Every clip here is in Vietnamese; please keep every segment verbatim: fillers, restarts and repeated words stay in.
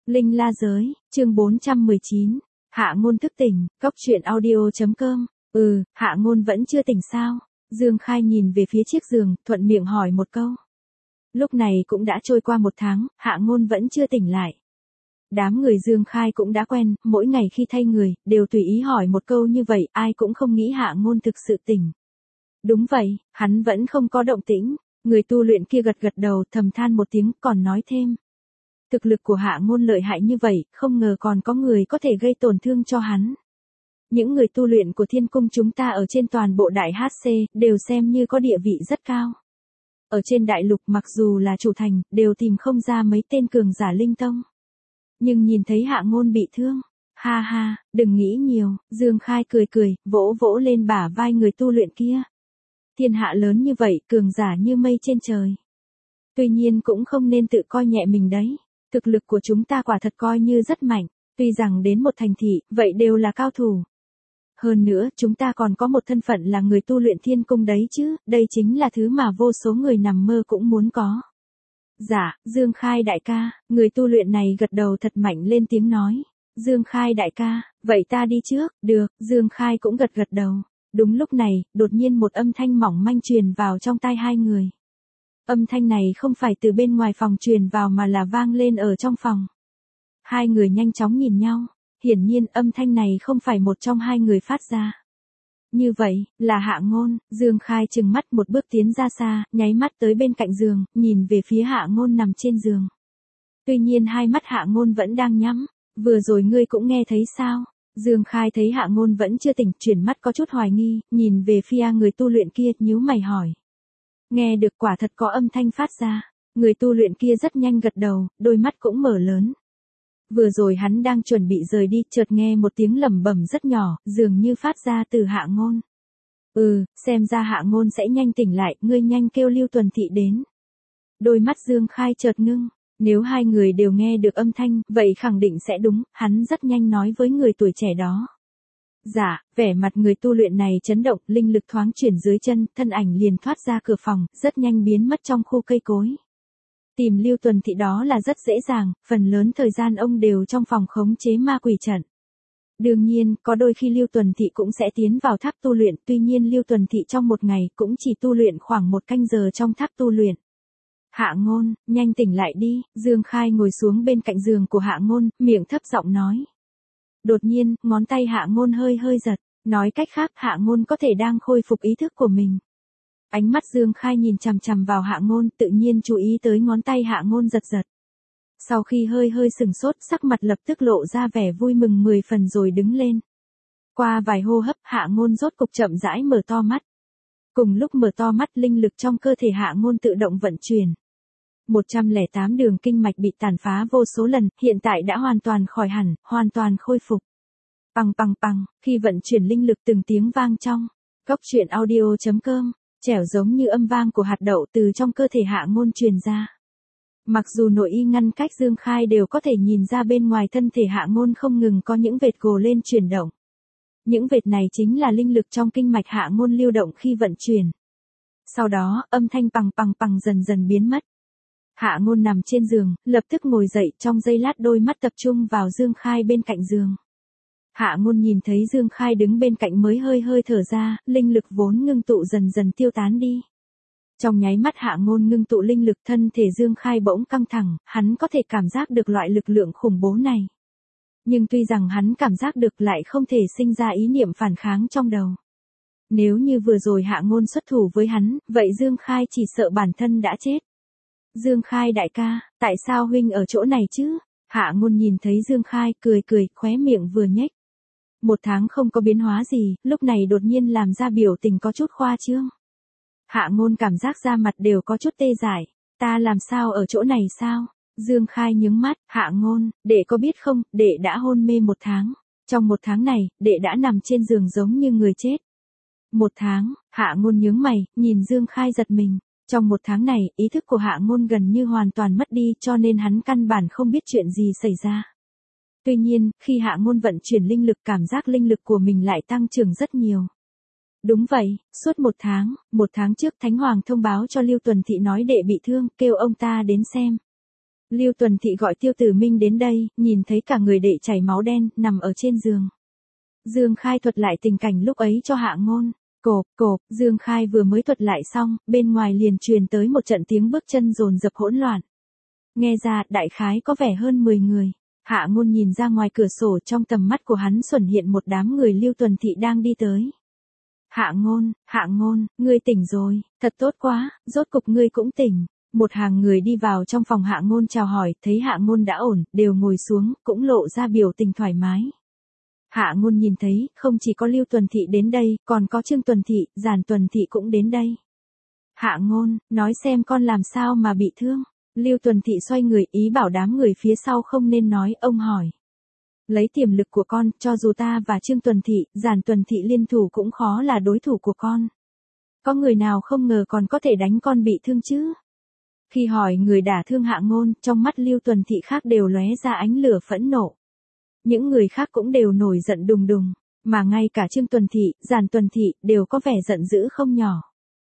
Linh La Giới, chương bốn trăm mười chín. Hạ Ngôn thức tỉnh, cốc truyện audio chấm com. Ừ, Hạ Ngôn vẫn chưa tỉnh sao? Dương Khai nhìn về phía chiếc giường, thuận miệng hỏi một câu. Lúc này cũng đã trôi qua một tháng, Hạ Ngôn vẫn chưa tỉnh lại. Đám người Dương Khai cũng đã quen, mỗi ngày khi thay người, đều tùy ý hỏi một câu như vậy, ai cũng không nghĩ Hạ Ngôn thực sự tỉnh. Đúng vậy, hắn vẫn không có động tĩnh. Người tu luyện kia gật gật đầu, thầm than một tiếng, còn nói thêm. Thực lực của Hạ Ngôn lợi hại như vậy, không ngờ còn có người có thể gây tổn thương cho hắn. Những người tu luyện của thiên cung chúng ta ở trên toàn bộ đại hát xê, đều xem như có địa vị rất cao. Ở trên đại lục mặc dù là chủ thành, đều tìm không ra mấy tên cường giả linh tông. Nhưng nhìn thấy Hạ Ngôn bị thương, ha ha, đừng nghĩ nhiều, Dương Khai cười cười, vỗ vỗ lên bả vai người tu luyện kia. Thiên hạ lớn như vậy, cường giả như mây trên trời. Tuy nhiên cũng không nên tự coi nhẹ mình đấy. Thực lực của chúng ta quả thật coi như rất mạnh, tuy rằng đến một thành thị, vậy đều là cao thủ. Hơn nữa, chúng ta còn có một thân phận là người tu luyện thiên cung đấy chứ, đây chính là thứ mà vô số người nằm mơ cũng muốn có. Dạ, Dương Khai đại ca, người tu luyện này gật đầu thật mạnh lên tiếng nói. Dương Khai đại ca, vậy ta đi trước, được, Dương Khai cũng gật gật đầu. Đúng lúc này, đột nhiên một âm thanh mỏng manh truyền vào trong tai hai người. Âm thanh này không phải từ bên ngoài phòng truyền vào mà là vang lên ở trong phòng. Hai người nhanh chóng nhìn nhau, hiển nhiên âm thanh này không phải một trong hai người phát ra. Như vậy, là Hạ Ngôn. Dương Khai trừng mắt một bước tiến ra xa, nháy mắt tới bên cạnh giường, nhìn về phía Hạ Ngôn nằm trên giường. Tuy nhiên hai mắt Hạ Ngôn vẫn đang nhắm, vừa rồi ngươi cũng nghe thấy sao? Dương Khai thấy Hạ Ngôn vẫn chưa tỉnh, chuyển mắt có chút hoài nghi, nhìn về phía người tu luyện kia, nhíu mày hỏi. Nghe được quả thật có âm thanh phát ra, người tu luyện kia rất nhanh gật đầu, đôi mắt cũng mở lớn. Vừa rồi hắn đang chuẩn bị rời đi, chợt nghe một tiếng lẩm bẩm rất nhỏ, dường như phát ra từ Hạ Ngôn. Ừ, xem ra Hạ Ngôn sẽ nhanh tỉnh lại, ngươi nhanh kêu Lưu Tuần Thị đến. Đôi mắt Dương Khai chợt ngưng, nếu hai người đều nghe được âm thanh, vậy khẳng định sẽ đúng, hắn rất nhanh nói với người tuổi trẻ đó. Dạ, vẻ mặt người tu luyện này chấn động, linh lực thoáng chuyển dưới chân, thân ảnh liền thoát ra cửa phòng, rất nhanh biến mất trong khu cây cối. Tìm Lưu Tuần Thị đó là rất dễ dàng, phần lớn thời gian ông đều trong phòng khống chế ma quỷ trận. Đương nhiên, có đôi khi Lưu Tuần Thị cũng sẽ tiến vào tháp tu luyện, tuy nhiên Lưu Tuần Thị trong một ngày cũng chỉ tu luyện khoảng một canh giờ trong tháp tu luyện. Hạ Ngôn, nhanh tỉnh lại đi, Dương Khai ngồi xuống bên cạnh giường của Hạ Ngôn, miệng thấp giọng nói. Đột nhiên, ngón tay Hạ Ngôn hơi hơi giật, nói cách khác Hạ Ngôn có thể đang khôi phục ý thức của mình. Ánh mắt Dương Khai nhìn chằm chằm vào Hạ Ngôn, tự nhiên chú ý tới ngón tay Hạ Ngôn giật giật. Sau khi hơi hơi sừng sốt, sắc mặt lập tức lộ ra vẻ vui mừng mười phần rồi đứng lên. Qua vài hô hấp, Hạ Ngôn rốt cục chậm rãi mở to mắt. Cùng lúc mở to mắt, linh lực trong cơ thể Hạ Ngôn tự động vận chuyển. một trăm lẻ tám đường kinh mạch bị tàn phá vô số lần, hiện tại đã hoàn toàn khỏi hẳn, hoàn toàn khôi phục. Pằng pằng pằng, khi vận chuyển linh lực từng tiếng vang trong. Cốc truyện audio chấm com, trẻo giống như âm vang của hạt đậu từ trong cơ thể Hạ Ngôn truyền ra. Mặc dù nội y ngăn cách Dương Khai đều có thể nhìn ra bên ngoài thân thể Hạ Ngôn không ngừng có những vệt gồ lên chuyển động. Những vệt này chính là linh lực trong kinh mạch Hạ Ngôn lưu động khi vận chuyển. Sau đó, âm thanh pằng pằng pằng dần dần biến mất. Hạ Ngôn nằm trên giường, lập tức ngồi dậy, trong giây lát đôi mắt tập trung vào Dương Khai bên cạnh giường. Hạ Ngôn nhìn thấy Dương Khai đứng bên cạnh mới hơi hơi thở ra, linh lực vốn ngưng tụ dần dần tiêu tán đi. Trong nháy mắt Hạ Ngôn ngưng tụ linh lực, thân thể Dương Khai bỗng căng thẳng, hắn có thể cảm giác được loại lực lượng khủng bố này. Nhưng tuy rằng hắn cảm giác được lại không thể sinh ra ý niệm phản kháng trong đầu. Nếu như vừa rồi Hạ Ngôn xuất thủ với hắn, vậy Dương Khai chỉ sợ bản thân đã chết. Dương Khai đại ca, tại sao huynh ở chỗ này chứ? Hạ Ngôn nhìn thấy Dương Khai, cười cười, khóe miệng vừa nhếch. Một tháng không có biến hóa gì, lúc này đột nhiên làm ra biểu tình có chút khoa trương. Hạ Ngôn cảm giác da mặt đều có chút tê dại. Ta làm sao ở chỗ này sao? Dương Khai nhướng mắt, Hạ Ngôn, đệ có biết không, đệ đã hôn mê một tháng. Trong một tháng này, đệ đã nằm trên giường giống như người chết. Một tháng, Hạ Ngôn nhướng mày, nhìn Dương Khai giật mình. Trong một tháng này, ý thức của Hạ Ngôn gần như hoàn toàn mất đi cho nên hắn căn bản không biết chuyện gì xảy ra. Tuy nhiên, khi Hạ Ngôn vận chuyển linh lực, cảm giác linh lực của mình lại tăng trưởng rất nhiều. Đúng vậy, suốt một tháng, một tháng trước Thánh Hoàng thông báo cho Lưu Tuần Thị nói đệ bị thương, kêu ông ta đến xem. Lưu Tuần Thị gọi Tiêu Tử Minh đến đây, nhìn thấy cả người đệ chảy máu đen, nằm ở trên giường. Dương Khai thuật lại tình cảnh lúc ấy cho Hạ Ngôn. Cộp, cộp, Dương Khai vừa mới thuật lại xong, bên ngoài liền truyền tới một trận tiếng bước chân dồn dập hỗn loạn. Nghe ra, đại khái có vẻ hơn mười người. Hạ Ngôn nhìn ra ngoài cửa sổ, trong tầm mắt của hắn xuất hiện một đám người Lưu Tuần Thị đang đi tới. Hạ Ngôn, Hạ Ngôn, ngươi tỉnh rồi, thật tốt quá, rốt cục ngươi cũng tỉnh. Một hàng người đi vào trong phòng Hạ Ngôn chào hỏi, thấy Hạ Ngôn đã ổn, đều ngồi xuống, cũng lộ ra biểu tình thoải mái. Hạ Ngôn nhìn thấy, không chỉ có Lưu Tuần Thị đến đây, còn có Trương Tuần Thị, Giản Tuần Thị cũng đến đây. Hạ Ngôn, nói xem con làm sao mà bị thương. Lưu Tuần Thị xoay người, ý bảo đám người phía sau không nên nói, ông hỏi. Lấy tiềm lực của con, cho dù ta và Trương Tuần Thị, Giản Tuần Thị liên thủ cũng khó là đối thủ của con. Có người nào không ngờ còn có thể đánh con bị thương chứ? Khi hỏi người đả thương Hạ Ngôn, trong mắt Lưu Tuần Thị khác đều lóe ra ánh lửa phẫn nộ. Những người khác cũng đều nổi giận đùng đùng, mà ngay cả Trương Tuần Thị, Giản Tuần Thị, đều có vẻ giận dữ không nhỏ.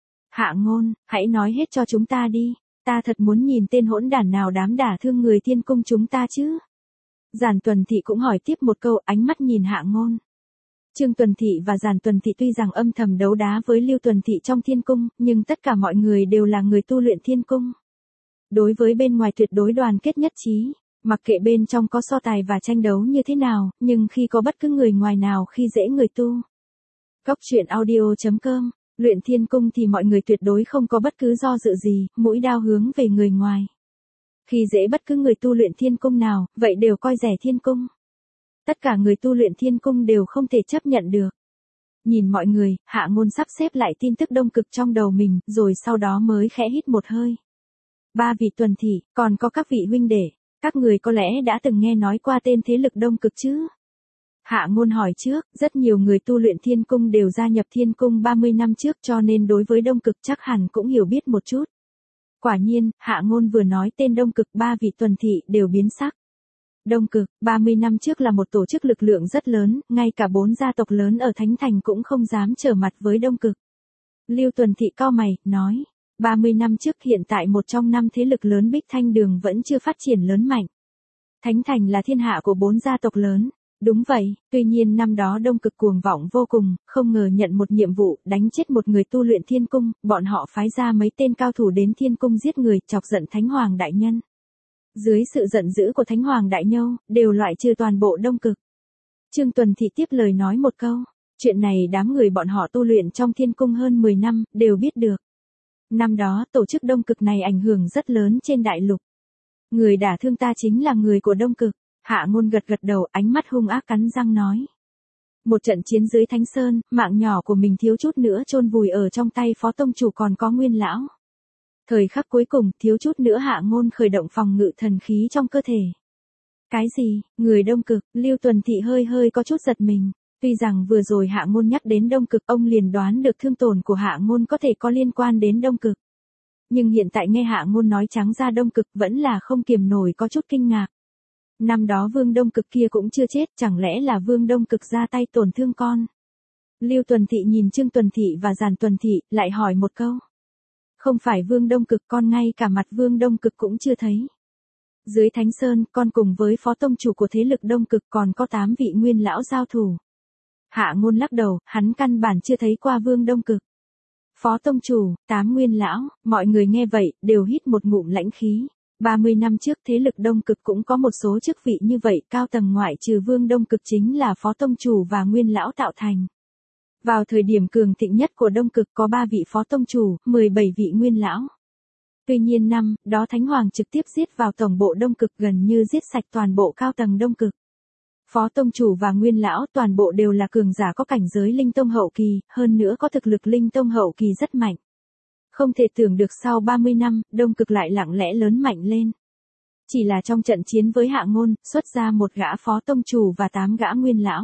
Hạ Ngôn, hãy nói hết cho chúng ta đi, ta thật muốn nhìn tên hỗn đản nào dám đả thương người Thiên Cung chúng ta chứ. Giản Tuần Thị cũng hỏi tiếp một câu, ánh mắt nhìn Hạ Ngôn. Trương Tuần Thị và Giản Tuần Thị tuy rằng âm thầm đấu đá với Lưu Tuần Thị trong Thiên Cung, nhưng tất cả mọi người đều là người tu luyện Thiên Cung. Đối với bên ngoài tuyệt đối đoàn kết nhất trí, mặc kệ bên trong có so tài và tranh đấu như thế nào, nhưng khi có bất cứ người ngoài nào khi dễ người tu. Cóc truyện audio chấm com, luyện Thiên Cung thì mọi người tuyệt đối không có bất cứ do dự gì, mũi đao hướng về người ngoài. Khi dễ bất cứ người tu luyện Thiên Cung nào, vậy đều coi rẻ Thiên Cung. Tất cả người tu luyện Thiên Cung đều không thể chấp nhận được. Nhìn mọi người, Hạ Ngôn sắp xếp lại tin tức Đông Cực trong đầu mình, rồi sau đó mới khẽ hít một hơi. Ba vị Tuần Thị, còn có các vị huynh đệ, các người có lẽ đã từng nghe nói qua tên thế lực Đông Cực chứ? Hạ Ngôn hỏi trước, rất nhiều người tu luyện Thiên Cung đều gia nhập Thiên Cung ba mươi năm trước cho nên đối với Đông Cực chắc hẳn cũng hiểu biết một chút. Quả nhiên, Hạ Ngôn vừa nói tên Đông Cực, ba vị Tuần Thị đều biến sắc. Đông Cực, ba mươi năm trước là một tổ chức lực lượng rất lớn, ngay cả bốn gia tộc lớn ở Thánh Thành cũng không dám trở mặt với Đông Cực. Lưu Tuần Thị cau mày, nói, ba mươi năm trước hiện tại một trong năm thế lực lớn Bích Thanh Đường vẫn chưa phát triển lớn mạnh. Thánh Thành là thiên hạ của bốn gia tộc lớn. Đúng vậy, tuy nhiên năm đó Đông Cực cuồng vọng vô cùng, không ngờ nhận một nhiệm vụ, đánh chết một người tu luyện Thiên Cung, bọn họ phái ra mấy tên cao thủ đến Thiên Cung giết người, chọc giận Thánh Hoàng Đại Nhân. Dưới sự giận dữ của Thánh Hoàng Đại Nhâu, đều loại trừ toàn bộ Đông Cực. Trương Tuần Thị tiếp lời nói một câu, chuyện này đám người bọn họ tu luyện trong Thiên Cung hơn mười năm, đều biết được. Năm đó, tổ chức Đông Cực này ảnh hưởng rất lớn trên đại lục. Người đả thương ta chính là người của Đông Cực. Hạ Ngôn gật gật đầu, ánh mắt hung ác cắn răng nói. Một trận chiến dưới Thánh Sơn, mạng nhỏ của mình thiếu chút nữa chôn vùi ở trong tay Phó Tông Chủ còn có Nguyên Lão. Thời khắc cuối cùng, thiếu chút nữa Hạ Ngôn khởi động phòng ngự thần khí trong cơ thể. Cái gì, người Đông Cực, Lưu Tuần Thị hơi hơi có chút giật mình. Tuy rằng vừa rồi Hạ Ngôn nhắc đến Đông Cực, ông liền đoán được thương tổn của Hạ Ngôn có thể có liên quan đến Đông Cực. Nhưng hiện tại nghe Hạ Ngôn nói trắng ra Đông Cực vẫn là không kiềm nổi có chút kinh ngạc. Năm đó Vương Đông Cực kia cũng chưa chết, chẳng lẽ là Vương Đông Cực ra tay tổn thương con? Lưu Tuần Thị nhìn Trương Tuần Thị và Giản Tuần Thị, lại hỏi một câu. Không phải Vương Đông Cực, con ngay cả mặt Vương Đông Cực cũng chưa thấy. Dưới Thánh Sơn, con cùng với Phó Tông Chủ của thế lực Đông Cực còn có tám vị Nguyên Lão giao thủ. Hạ Ngôn lắc đầu, hắn căn bản chưa thấy qua Vương Đông Cực. Phó Tông Chủ, tám Nguyên Lão, mọi người nghe vậy, đều hít một ngụm lãnh khí. ba mươi năm trước thế lực Đông Cực cũng có một số chức vị như vậy, cao tầng ngoại trừ Vương Đông Cực chính là Phó Tông Chủ và Nguyên Lão tạo thành. Vào thời điểm cường thịnh nhất của Đông Cực có ba vị Phó Tông Chủ, mười bảy vị Nguyên Lão. Tuy nhiên năm đó Thánh Hoàng trực tiếp giết vào tổng bộ Đông Cực, gần như giết sạch toàn bộ cao tầng Đông Cực. Phó Tông Chủ và Nguyên Lão toàn bộ đều là cường giả có cảnh giới Linh Tông hậu kỳ, hơn nữa có thực lực Linh Tông hậu kỳ rất mạnh. Không thể tưởng được sau ba mươi năm, Đông Cực lại lặng lẽ lớn mạnh lên. Chỉ là trong trận chiến với Hạ Ngôn, xuất ra một gã Phó Tông Chủ và tám gã Nguyên Lão.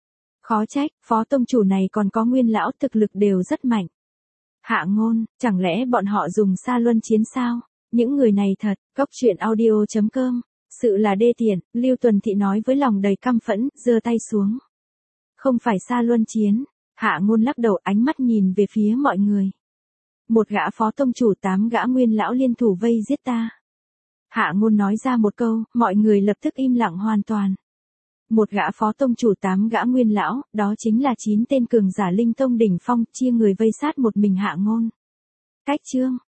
Khó trách, Phó Tông Chủ này còn có Nguyên Lão thực lực đều rất mạnh. Hạ Ngôn, chẳng lẽ bọn họ dùng Sa Luân chiến sao? Những người này thật, cóc truyện audio chấm com. Sự là đê tiện, Lưu Tuần Thị nói với lòng đầy căm phẫn, giơ tay xuống. Không phải Sa Luân chiến. Hạ Ngôn lắc đầu, ánh mắt nhìn về phía mọi người. Một gã Phó Tông Chủ, tám gã Nguyên Lão liên thủ vây giết ta. Hạ Ngôn nói ra một câu, mọi người lập tức im lặng hoàn toàn. Một gã phó tông chủ, tám gã nguyên lão, đó chính là chín tên cường giả linh tông đỉnh phong, chia người vây sát một mình Hạ Ngôn. Cách chương